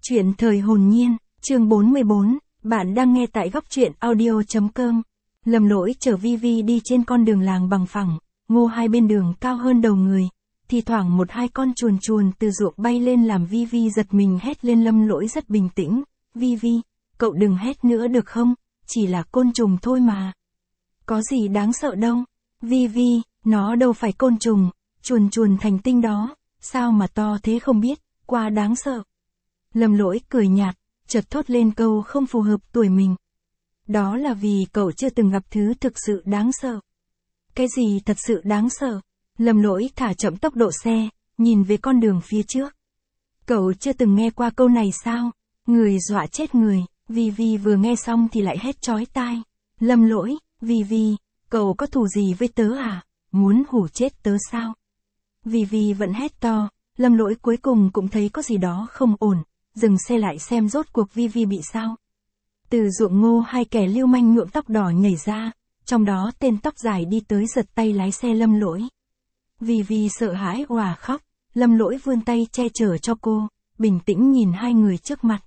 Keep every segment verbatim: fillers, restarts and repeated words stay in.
Chuyện thời hồn nhiên, chương bốn mươi bốn, bạn đang nghe tại góc truyện audio chấm com. Lầm Lỗi chở Vi Vi đi trên con đường làng bằng phẳng, ngô hai bên đường cao hơn đầu người. Thì thoảng một hai con chuồn chuồn từ ruộng bay lên làm Vi Vi giật mình hét lên. Lâm Lỗi rất bình tĩnh, Vi Vi, cậu đừng hét nữa được không, chỉ là côn trùng thôi mà. Có gì đáng sợ đâu, Vi Vi, nó đâu phải côn trùng, chuồn chuồn thành tinh đó, sao mà to thế không biết, quá đáng sợ. Lâm Lỗi cười nhạt, chợt thốt lên câu không phù hợp tuổi mình. Đó là vì cậu chưa từng gặp thứ thực sự đáng sợ. Cái gì thật sự đáng sợ? Lâm Lỗi thả chậm tốc độ xe, nhìn về con đường phía trước. Cậu chưa từng nghe qua câu này sao? Người dọa chết người. Vi Vi vừa nghe xong thì lại hét chói tai. Lâm Lỗi, Vi Vi, cậu có thù gì với tớ à? Muốn hù chết tớ sao? Vi Vi vẫn hét to. Lâm Lỗi cuối cùng cũng thấy có gì đó không ổn, dừng xe lại xem rốt cuộc Vi Vi bị sao. Từ ruộng ngô hai kẻ lưu manh nhuộm tóc đỏ nhảy ra, trong đó tên tóc dài đi tới giật tay lái xe Lâm Lỗi. Vi Vi sợ hãi òa khóc, Lâm Lỗi vươn tay che chở cho cô, bình tĩnh nhìn hai người trước mặt.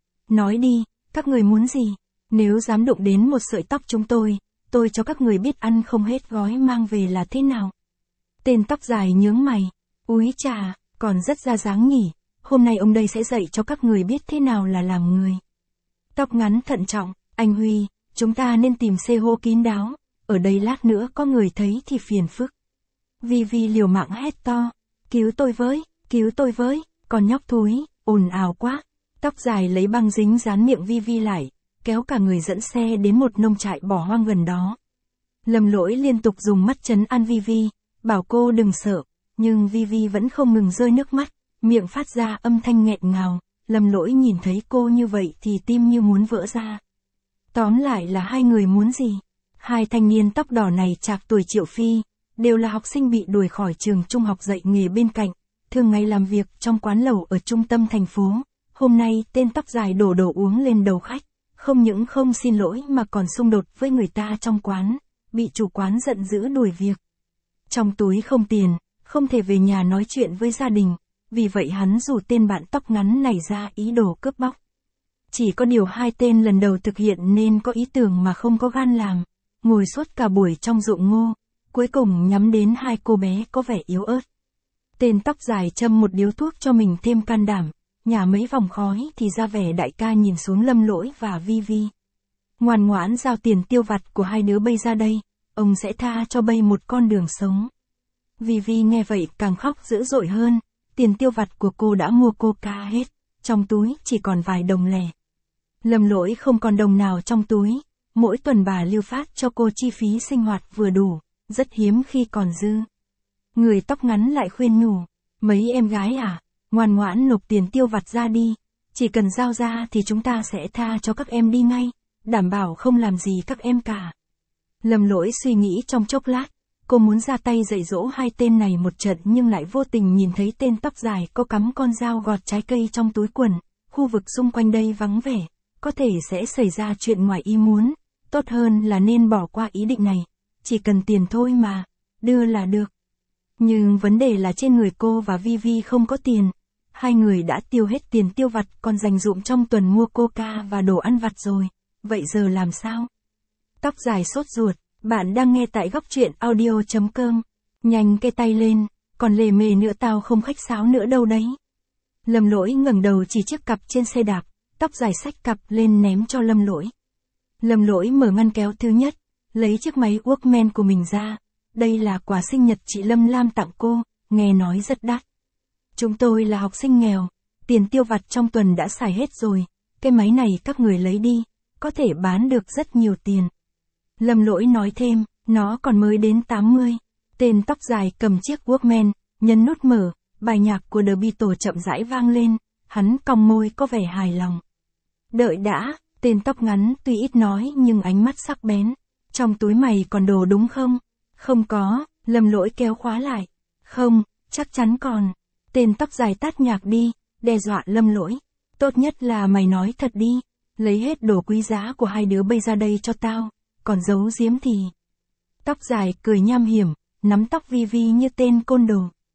Nói đi, các người muốn gì? Nếu dám đụng đến một sợi tóc chúng tôi, tôi cho các người biết ăn không hết gói mang về là thế nào. Tên tóc dài nhướng mày, úi chà, còn rất ra dáng nhỉ, hôm nay ông đây sẽ dạy cho các người biết thế nào là làm người. Tóc ngắn thận trọng, anh Huy, chúng ta nên tìm xe hô kín đáo, ở đây lát nữa có người thấy thì phiền phức. Vi Vi liều mạng hét to, cứu tôi với, cứu tôi với, con nhóc thúi, ồn ào quá. Tóc dài lấy băng dính dán miệng Vi Vi lại, kéo cả người dẫn xe đến một nông trại bỏ hoang gần đó. Lâm Lỗi liên tục dùng mắt trấn an Vi Vi, bảo cô đừng sợ, nhưng Vi Vi vẫn không ngừng rơi nước mắt, miệng phát ra âm thanh nghẹn ngào. Lâm Lỗi nhìn thấy cô như vậy thì tim như muốn vỡ ra. Tóm lại là hai người muốn gì? Hai thanh niên tóc đỏ này trạc tuổi Triệu Phi, đều là học sinh bị đuổi khỏi trường trung học dạy nghề bên cạnh, thường ngày làm việc trong quán lẩu ở trung tâm thành phố. Hôm nay tên tóc dài đổ đồ uống lên đầu khách, không những không xin lỗi mà còn xung đột với người ta trong quán, bị chủ quán giận dữ đuổi việc. Trong túi không tiền, không thể về nhà nói chuyện với gia đình, vì vậy hắn rủ tên bạn tóc ngắn này ra ý đồ cướp bóc. Chỉ có điều hai tên lần đầu thực hiện nên có ý tưởng mà không có gan làm, ngồi suốt cả buổi trong ruộng ngô, cuối cùng nhắm đến hai cô bé có vẻ yếu ớt. Tên tóc dài châm một điếu thuốc cho mình thêm can đảm, nhả mấy vòng khói thì ra vẻ đại ca nhìn xuống Lâm Lỗi và Vi Vi. Ngoan ngoãn giao tiền tiêu vặt của hai đứa bây ra đây, ông sẽ tha cho bây một con đường sống. Vi Vi nghe vậy càng khóc dữ dội hơn, tiền tiêu vặt của cô đã mua coca hết, trong túi chỉ còn vài đồng lẻ. Lâm Lỗi không còn đồng nào trong túi, mỗi tuần bà lưu phát cho cô chi phí sinh hoạt vừa đủ, rất hiếm khi còn dư. Người tóc ngắn lại khuyên nhủ, mấy em gái à, ngoan ngoãn nộp tiền tiêu vặt ra đi, chỉ cần giao ra thì chúng ta sẽ tha cho các em đi ngay, đảm bảo không làm gì các em cả. Lâm Lỗi suy nghĩ trong chốc lát, cô muốn ra tay dạy dỗ hai tên này một trận nhưng lại vô tình nhìn thấy tên tóc dài có cắm con dao gọt trái cây trong túi quần, khu vực xung quanh đây vắng vẻ, có thể sẽ xảy ra chuyện ngoài ý muốn, tốt hơn là nên bỏ qua ý định này, chỉ cần tiền thôi mà, đưa là được. Nhưng vấn đề là trên người cô và Vi Vi không có tiền, hai người đã tiêu hết tiền tiêu vặt còn dành dụm trong tuần mua coca và đồ ăn vặt rồi, vậy giờ làm sao? Tóc dài sốt ruột, bạn đang nghe tại góc truyện audio chấm com, nhanh cây tay lên, còn lề mề nữa tao không khách sáo nữa đâu đấy. Lâm Lỗi ngẩng đầu chỉ chiếc cặp trên xe đạp, tóc dài xách cặp lên ném cho Lâm Lỗi. Lâm Lỗi mở ngăn kéo thứ nhất, lấy chiếc máy Walkman của mình ra, đây là quà sinh nhật chị Lâm Lam tặng cô, nghe nói rất đắt. Chúng tôi là học sinh nghèo, tiền tiêu vặt trong tuần đã xài hết rồi, cái máy này các người lấy đi, có thể bán được rất nhiều tiền. Lâm Lỗi nói thêm, nó còn mới đến tám mươi. Tên tóc dài cầm chiếc Walkman, nhấn nút mở, bài nhạc của The Beatles chậm rãi vang lên, hắn cong môi có vẻ hài lòng. Đợi đã, tên tóc ngắn tuy ít nói nhưng ánh mắt sắc bén. Trong túi mày còn đồ đúng không? Không có, Lâm Lỗi kéo khóa lại. Không, chắc chắn còn. Tên tóc dài tắt nhạc đi, đe dọa Lâm Lỗi. Tốt nhất là mày nói thật đi, lấy hết đồ quý giá của hai đứa bây ra đây cho tao, còn giấu giếm thì... Tóc dài cười nham hiểm, nắm tóc Vi Vi như tên côn đồ.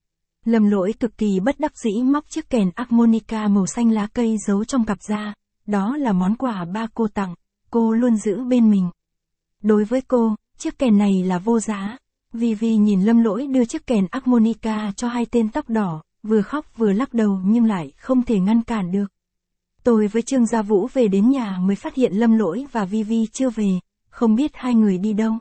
Lâm Lỗi cực kỳ bất đắc dĩ móc chiếc kèn harmonica màu xanh lá cây giấu trong cặp ra, đó là món quà ba cô tặng, cô luôn giữ bên mình. Đối với cô, chiếc kèn này là vô giá. Vivi nhìn Lâm Lỗi đưa chiếc kèn harmonica cho hai tên tóc đỏ, vừa khóc vừa lắc đầu nhưng lại không thể ngăn cản được. Tôi với Trương Gia Vũ về đến nhà mới phát hiện Lâm Lỗi và Vivi chưa về, không biết hai người đi đâu.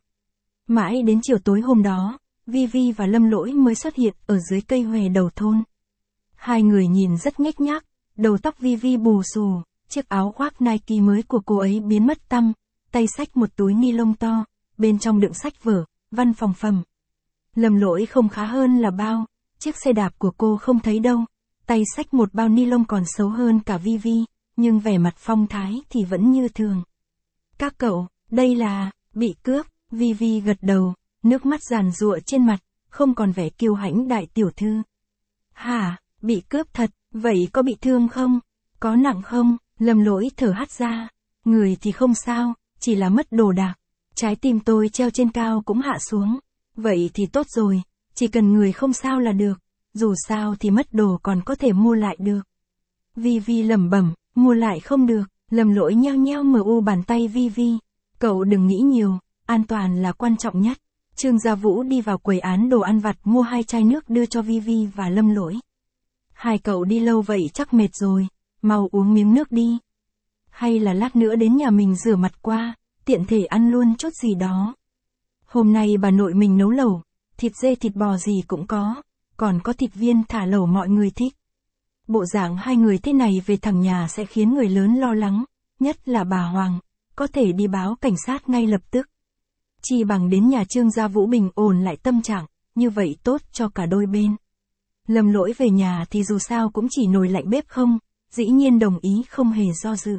Mãi đến chiều tối hôm đó, Vivi và Lâm Lỗi mới xuất hiện ở dưới cây hòe đầu thôn. Hai người nhìn rất nhếch nhác, đầu tóc Vivi bù xù, chiếc áo khoác Nike mới của cô ấy biến mất tăm, tay xách một túi ni lông to, bên trong đựng sách vở, văn phòng phẩm. Lâm Lỗi không khá hơn là bao, chiếc xe đạp của cô không thấy đâu, tay xách một bao ni lông còn xấu hơn cả Vivi, nhưng vẻ mặt phong thái thì vẫn như thường. Các cậu, đây là, bị cướp, Vivi gật đầu, nước mắt giàn giụa trên mặt, không còn vẻ kiêu hãnh đại tiểu thư. Hả, bị cướp thật, vậy có bị thương không? Có nặng không? Lâm Lỗi thở hắt ra, người thì không sao, chỉ là mất đồ đạc. Trái tim tôi treo trên cao cũng hạ xuống. Vậy thì tốt rồi, chỉ cần người không sao là được, dù sao thì mất đồ còn có thể mua lại được. Vivi lẩm bẩm, mua lại không được, Lâm Lỗi nheo nheo mờ u bàn tay Vivi. Cậu đừng nghĩ nhiều, an toàn là quan trọng nhất. Trương Gia Vũ đi vào quầy án đồ ăn vặt mua hai chai nước đưa cho Vivi và Lâm Lỗi. Hai cậu đi lâu vậy chắc mệt rồi, mau uống miếng nước đi. Hay là lát nữa đến nhà mình rửa mặt qua, tiện thể ăn luôn chút gì đó. Hôm nay bà nội mình nấu lẩu, thịt dê thịt bò gì cũng có, còn có thịt viên thả lẩu mọi người thích. Bộ dạng hai người thế này về thẳng nhà sẽ khiến người lớn lo lắng, nhất là bà Hoàng, có thể đi báo cảnh sát ngay lập tức. Chỉ bằng đến nhà Trương Gia Vũ bình ổn lại tâm trạng, như vậy tốt cho cả đôi bên. Lâm Lỗi về nhà thì dù sao cũng chỉ nồi lạnh bếp không, dĩ nhiên đồng ý không hề do dự.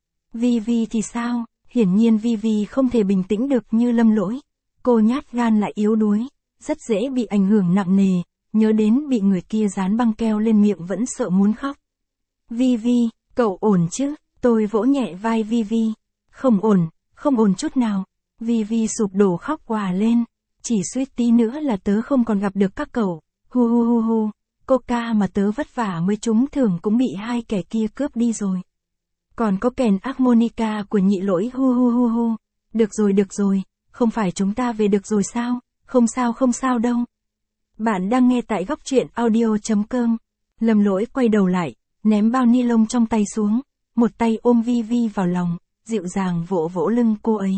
Vivi thì sao? Hiển nhiên Vivi không thể bình tĩnh được như Lâm Lỗi. Cô nhát gan lại yếu đuối, rất dễ bị ảnh hưởng nặng nề, nhớ đến bị người kia dán băng keo lên miệng vẫn sợ muốn khóc. Vivi, cậu ổn chứ? Tôi vỗ nhẹ vai Vivi. Không ổn, không ổn chút nào. Vivi sụp đổ khóc òa lên. Chỉ suýt tí nữa là tớ không còn gặp được các cậu. Hu hu hu hu, coca mà tớ vất vả mới trúng thưởng cũng bị hai kẻ kia cướp đi rồi. Còn có kèn harmonica của nhị Lỗi hu hu hu hu. Được rồi được rồi, không phải chúng ta về được rồi sao? Không sao không sao đâu. Bạn đang nghe tại góc truyện audio chấm com. Lâm Lỗi quay đầu lại, ném bao ni lông trong tay xuống, một tay ôm Vivi vào lòng, dịu dàng vỗ vỗ lưng cô ấy.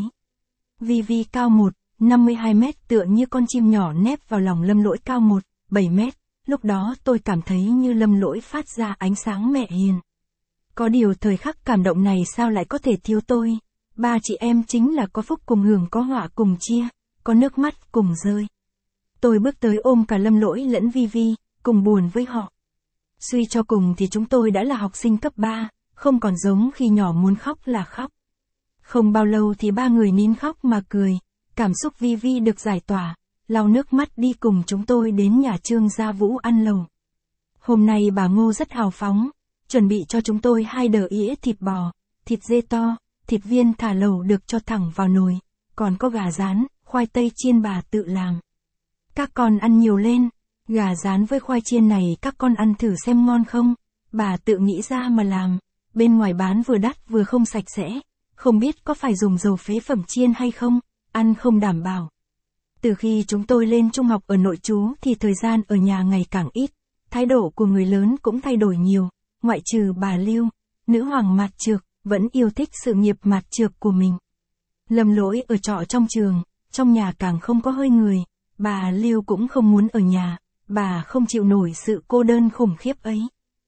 Vivi cao một, năm mươi hai mét tựa như con chim nhỏ nép vào lòng Lâm Lỗi cao một, bảy mét, lúc đó tôi cảm thấy như Lâm Lỗi phát ra ánh sáng mẹ hiền. Có điều thời khắc cảm động này sao lại có thể thiếu tôi, ba chị em chính là có phúc cùng hưởng có họa cùng chia, có nước mắt cùng rơi. Tôi bước tới ôm cả Lâm Lỗi lẫn Vivi, cùng buồn với họ. Suy cho cùng thì chúng tôi đã là học sinh cấp ba, không còn giống khi nhỏ muốn khóc là khóc. Không bao lâu thì ba người nín khóc mà cười, cảm xúc Vivi được giải tỏa, lau nước mắt đi cùng chúng tôi đến nhà Trương Gia Vũ ăn lẩu. Hôm nay bà Ngô rất hào phóng, chuẩn bị cho chúng tôi hai đỡ ĩa thịt bò, thịt dê to, thịt viên thả lẩu được cho thẳng vào nồi, còn có gà rán, khoai tây chiên bà tự làm. Các con ăn nhiều lên, gà rán với khoai chiên này các con ăn thử xem ngon không, bà tự nghĩ ra mà làm, bên ngoài bán vừa đắt vừa không sạch sẽ, không biết có phải dùng dầu phế phẩm chiên hay không, ăn không đảm bảo. Từ khi chúng tôi lên trung học ở nội trú thì thời gian ở nhà ngày càng ít, thái độ của người lớn cũng thay đổi nhiều, ngoại trừ bà Lưu, nữ hoàng mạt trược, vẫn yêu thích sự nghiệp mạt trược của mình. Lâm Lỗi ở trọ trong trường, trong nhà càng không có hơi người, bà Lưu cũng không muốn ở nhà, bà không chịu nổi sự cô đơn khủng khiếp ấy.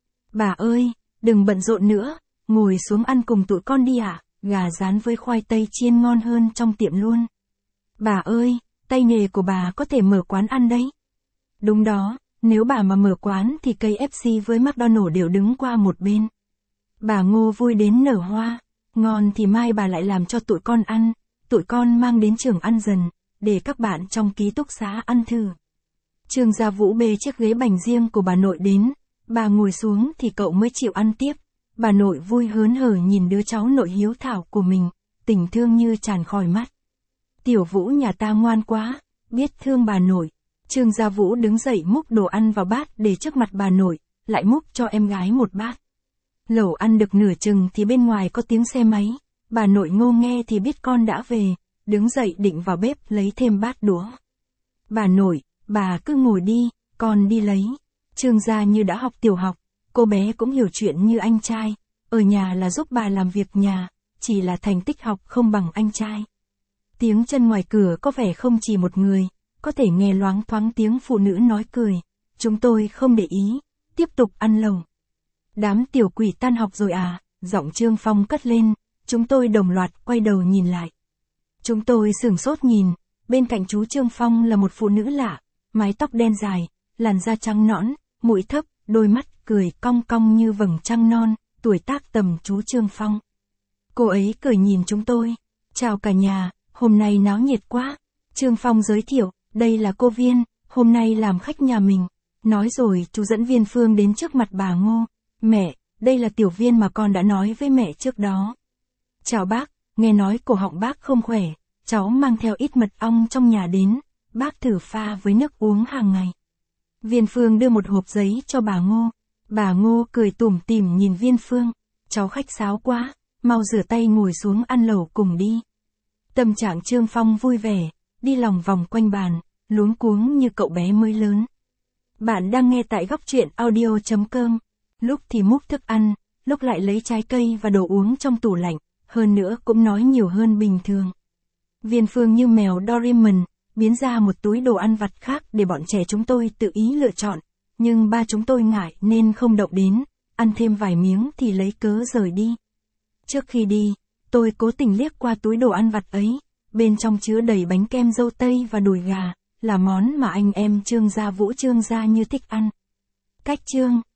Bà ơi, đừng bận rộn nữa, ngồi xuống ăn cùng tụi con đi ạ, gà rán với khoai tây chiên ngon hơn trong tiệm luôn. Bà ơi, tay nghề của bà có thể mở quán ăn đấy. Đúng đó, nếu bà mà mở quán thì ca ép xê với McDonald's đều đứng qua một bên. Bà Ngô vui đến nở hoa, ngon thì mai bà lại làm cho tụi con ăn, tụi con mang đến trường ăn dần, để các bạn trong ký túc xá ăn thử. Trương Gia Vũ bê chiếc ghế bành riêng của bà nội đến, bà ngồi xuống thì cậu mới chịu ăn tiếp. Bà nội vui hớn hở nhìn đứa cháu nội hiếu thảo của mình, tình thương như tràn khỏi mắt. Tiểu Vũ nhà ta ngoan quá, biết thương bà nội. Trương Gia Vũ đứng dậy múc đồ ăn vào bát để trước mặt bà nội, lại múc cho em gái một bát. Lẩu ăn được nửa chừng thì bên ngoài có tiếng xe máy, bà nội Ngô nghe thì biết con đã về, đứng dậy định vào bếp lấy thêm bát đũa. Bà nội, bà cứ ngồi đi, con đi lấy. Trương Gia Như đã học tiểu học, cô bé cũng hiểu chuyện như anh trai, ở nhà là giúp bà làm việc nhà, chỉ là thành tích học không bằng anh trai. Tiếng chân ngoài cửa có vẻ không chỉ một người, có thể nghe loáng thoáng tiếng phụ nữ nói cười. Chúng tôi không để ý, tiếp tục ăn lẩu. Đám tiểu quỷ tan học rồi à, giọng Trương Phong cất lên, chúng tôi đồng loạt quay đầu nhìn lại. Chúng tôi sửng sốt nhìn, bên cạnh chú Trương Phong là một phụ nữ lạ, mái tóc đen dài, làn da trắng nõn, mũi thấp, đôi mắt cười cong cong như vầng trăng non, tuổi tác tầm chú Trương Phong. Cô ấy cười nhìn chúng tôi, chào cả nhà, hôm nay náo nhiệt quá. Trương Phong giới thiệu, đây là cô Viên, hôm nay làm khách nhà mình. Nói rồi chú dẫn Viên Phương đến trước mặt bà Ngô. Mẹ, đây là Tiểu Viên mà con đã nói với mẹ trước đó. Chào bác, nghe nói cổ họng bác không khỏe, cháu mang theo ít mật ong trong nhà đến, bác thử pha với nước uống hàng ngày. Viên Phương đưa một hộp giấy cho bà Ngô. Bà Ngô cười tủm tỉm nhìn Viên Phương, cháu khách sáo quá, mau rửa tay ngồi xuống ăn lẩu cùng đi. Tâm trạng Trương Phong vui vẻ, đi lòng vòng quanh bàn, luống cuống như cậu bé mới lớn. Bạn đang nghe tại góc truyện audio chấm com. Lúc thì múc thức ăn, lúc lại lấy trái cây và đồ uống trong tủ lạnh, hơn nữa cũng nói nhiều hơn bình thường. Viên Phương như mèo Doraemon, biến ra một túi đồ ăn vặt khác để bọn trẻ chúng tôi tự ý lựa chọn, nhưng ba chúng tôi ngại nên không động đến, ăn thêm vài miếng thì lấy cớ rời đi. Trước khi đi, tôi cố tình liếc qua túi đồ ăn vặt ấy, bên trong chứa đầy bánh kem dâu tây và đùi gà, là món mà anh em Trương Gia Vũ Trương Gia Như thích ăn. Cách Trương